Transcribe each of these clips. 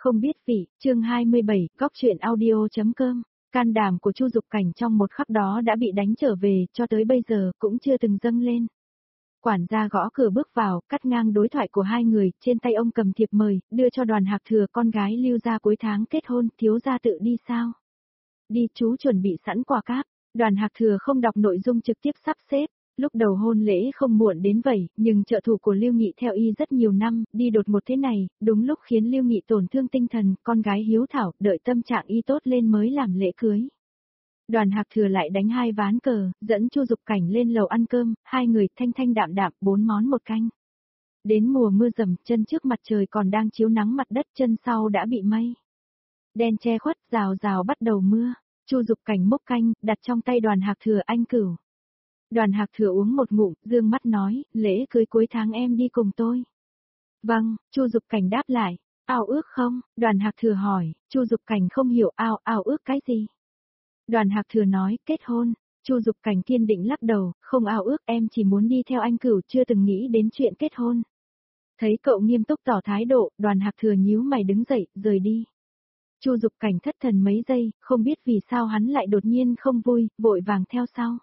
Không biết vị, chương 27, góc truyện audio.com. Can đảm của Chu Dục Cảnh trong một khắc đó đã bị đánh trở về, cho tới bây giờ cũng chưa từng dâng lên. Quản gia gõ cửa bước vào, cắt ngang đối thoại của hai người, trên tay ông cầm thiệp mời, đưa cho Đoàn Hạc Thừa, con gái Lưu gia cuối tháng kết hôn, thiếu gia tự đi sao? Đi, chú chuẩn bị sẵn quà cáp. Đoàn Hạc Thừa không đọc nội dung, trực tiếp sắp xếp. Lúc đầu hôn lễ không muộn đến vậy, nhưng trợ thủ của Lưu Nghị theo y rất nhiều năm, đi đột ngột thế này, đúng lúc khiến Lưu Nghị tổn thương tinh thần, con gái hiếu thảo, đợi tâm trạng y tốt lên mới làm lễ cưới. Đoàn Hạc Thừa lại đánh 2 ván cờ, dẫn Chu Dục Cảnh lên lầu ăn cơm, hai người thanh thanh đạm đạm, 4 món một canh. Đến mùa mưa rầm, chân trước mặt trời còn đang chiếu nắng mặt đất, chân sau đã bị mây đen che khuất, rào rào bắt đầu mưa. Chu Dục Cảnh múc canh, đặt trong tay Đoàn Hạc Thừa, anh cửu. Đoàn Hạc Thừa uống một ngụm, dương mắt nói, lễ cưới cuối tháng em đi cùng tôi. Vâng, Chu Dục Cảnh đáp lại. Ao ước không? Đoàn Hạc Thừa hỏi. Chu Dục Cảnh không hiểu ao ước cái gì. Đoàn Hạc Thừa nói, kết hôn. Chu Dục Cảnh kiên định lắc đầu, không ao ước, em chỉ muốn đi theo anh cửu, chưa từng nghĩ đến chuyện kết hôn. Thấy cậu nghiêm túc tỏ thái độ, Đoàn Hạc Thừa nhíu mày đứng dậy, rời đi. Chu Dục Cảnh thất thần mấy giây, không biết vì sao hắn lại đột nhiên không vui, vội vàng theo sau.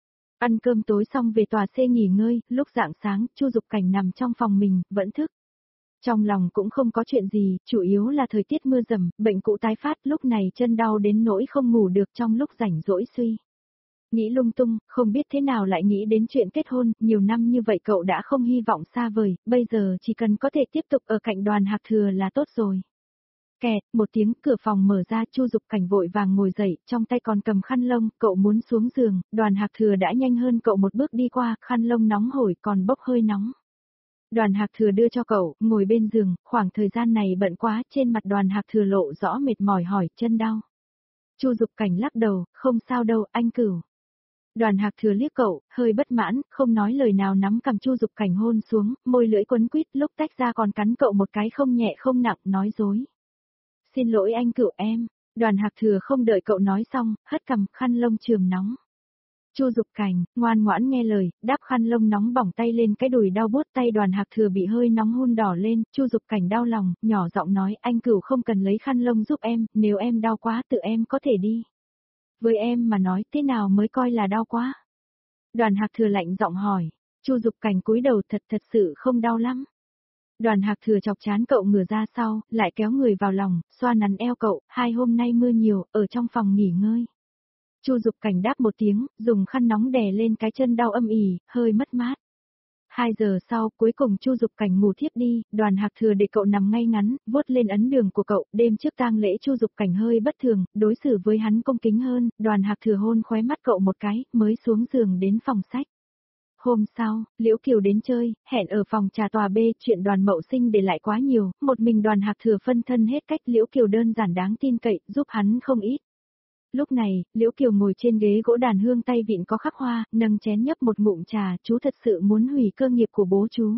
Ăn cơm tối xong về tòa C nghỉ ngơi, lúc rạng sáng, Chu Dục Cảnh nằm trong phòng mình, vẫn thức. Trong lòng cũng không có chuyện gì, chủ yếu là thời tiết mưa rầm, bệnh cũ tái phát, lúc này chân đau đến nỗi không ngủ được, trong lúc rảnh rỗi suy nghĩ lung tung, không biết thế nào lại nghĩ đến chuyện kết hôn, nhiều năm như vậy cậu đã không hy vọng xa vời, bây giờ chỉ cần có thể tiếp tục ở cạnh Đoàn Hạc Thừa là tốt rồi. Kẹt, một tiếng, cửa phòng mở ra, Chu Dục Cảnh vội vàng ngồi dậy, trong tay còn cầm khăn lông, cậu muốn xuống giường, Đoàn Hạc Thừa đã nhanh hơn cậu một bước đi qua, khăn lông nóng hổi còn bốc hơi nóng. Đoàn Hạc Thừa đưa cho cậu, ngồi bên giường, khoảng thời gian này bận quá, trên mặt Đoàn Hạc Thừa lộ rõ mệt mỏi, hỏi, chân đau. Chu Dục Cảnh lắc đầu, không sao đâu, anh cửu. Đoàn Hạc Thừa liếc cậu, hơi bất mãn, không nói lời nào, nắm cầm Chu Dục Cảnh hôn xuống, môi lưỡi quấn quýt, lúc tách ra còn cắn cậu một cái không nhẹ không nặng, nói dối. Xin lỗi anh cửu em. Đoàn Hạc Thừa không đợi cậu nói xong, hất cầm, khăn lông trường nóng. Chu Dục Cảnh, ngoan ngoãn nghe lời, đáp khăn lông nóng bỏng tay lên cái đùi đau buốt, tay Đoàn Hạc Thừa bị hơi nóng hun đỏ lên, Chu Dục Cảnh đau lòng, nhỏ giọng nói, anh cửu không cần lấy khăn lông giúp em, nếu em đau quá tự em có thể đi. Với em mà nói, thế nào mới coi là đau quá? Đoàn Hạc Thừa lạnh giọng hỏi. Chu Dục Cảnh cúi đầu, thật sự không đau lắm. Đoàn Hạc Thừa chọc chán cậu ngửa ra sau, lại kéo người vào lòng, xoa nắn eo cậu, 2 hôm nay mưa nhiều, ở trong phòng nghỉ ngơi. Chu Dục Cảnh đáp một tiếng, dùng khăn nóng đè lên cái chân đau âm ỉ, hơi mất mát. 2 giờ sau, cuối cùng Chu Dục Cảnh ngủ thiếp đi, Đoàn Hạc Thừa để cậu nằm ngay ngắn, vuốt lên ấn đường của cậu, đêm trước tang lễ Chu Dục Cảnh hơi bất thường, đối xử với hắn cung kính hơn, Đoàn Hạc Thừa hôn khóe mắt cậu một cái, mới xuống giường đến phòng sách. Hôm sau, Liễu Kiều đến chơi, hẹn ở phòng trà tòa B, chuyện Đoàn Mậu Sinh để lại quá nhiều, một mình Đoàn Hạc Thừa phân thân hết cách, Liễu Kiều đơn giản đáng tin cậy, giúp hắn không ít. Lúc này, Liễu Kiều ngồi trên ghế gỗ đàn hương, tay vịn có khắc hoa, nâng chén nhấp một ngụm trà, chú thật sự muốn hủy cơ nghiệp của bố chú.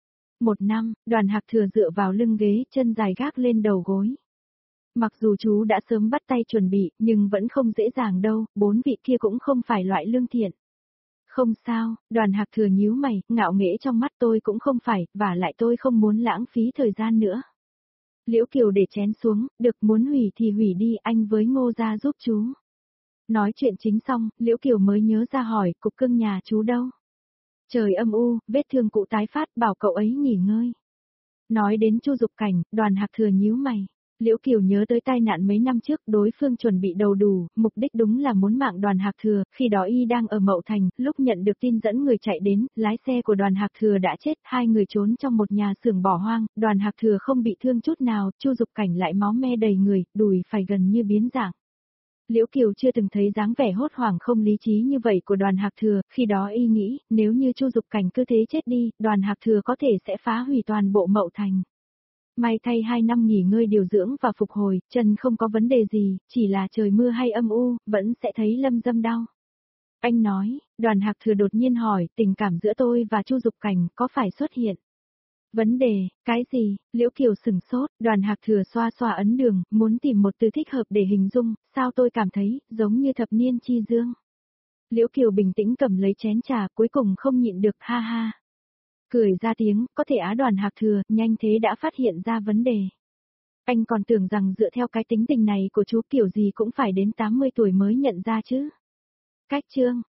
1 năm, Đoàn Hạc Thừa dựa vào lưng ghế, chân dài gác lên đầu gối. Mặc dù chú đã sớm bắt tay chuẩn bị, nhưng vẫn không dễ dàng đâu, 4 vị kia cũng không phải loại lương thiện. Không sao, Đoàn Hạc Thừa nhíu mày, ngạo nghễ trong mắt, tôi cũng không phải, và lại tôi không muốn lãng phí thời gian nữa. Liễu Kiều để chén xuống, được, muốn hủy thì hủy đi, anh với Ngô gia giúp chú. Nói chuyện chính xong, Liễu Kiều mới nhớ ra hỏi, cục cưng nhà chú đâu? Trời âm u, vết thương cũ tái phát, bảo cậu ấy nghỉ ngơi. Nói đến Chu Dục Cảnh, Đoàn Hạc Thừa nhíu mày. Liễu Kiều nhớ tới tai nạn mấy năm trước, đối phương chuẩn bị đầu đủ, mục đích đúng là muốn mạng Đoàn Hạc Thừa, khi đó y đang ở Mậu Thành, lúc nhận được tin dẫn người chạy đến, lái xe của Đoàn Hạc Thừa đã chết, 2 người trốn trong một nhà xưởng bỏ hoang, Đoàn Hạc Thừa không bị thương chút nào, Chu Dục Cảnh lại máu me đầy người, đùi phải gần như biến dạng. Liễu Kiều chưa từng thấy dáng vẻ hốt hoảng không lý trí như vậy của Đoàn Hạc Thừa, khi đó y nghĩ, nếu như Chu Dục Cảnh cứ thế chết đi, Đoàn Hạc Thừa có thể sẽ phá hủy toàn bộ Mậu Thành. May thay 2 năm nghỉ ngơi điều dưỡng và phục hồi, chân không có vấn đề gì, chỉ là trời mưa hay âm u, vẫn sẽ thấy lâm dâm đau. Anh nói, Đoàn Hạc Thừa đột nhiên hỏi, tình cảm giữa tôi và Chu Dục Cảnh có phải xuất hiện vấn đề, cái gì? Liễu Kiều sừng sốt, Đoàn Hạc Thừa xoa xoa ấn đường, muốn tìm một từ thích hợp để hình dung, sao tôi cảm thấy, giống như thập niên chi dương. Liễu Kiều bình tĩnh cầm lấy chén trà, cuối cùng không nhịn được, ha ha. Cười ra tiếng, có thể Đoàn Hạc Thừa, nhanh thế đã phát hiện ra vấn đề. Anh còn tưởng rằng dựa theo cái tính tình này của chú kiểu gì cũng phải đến 80 tuổi mới nhận ra chứ. Cách chương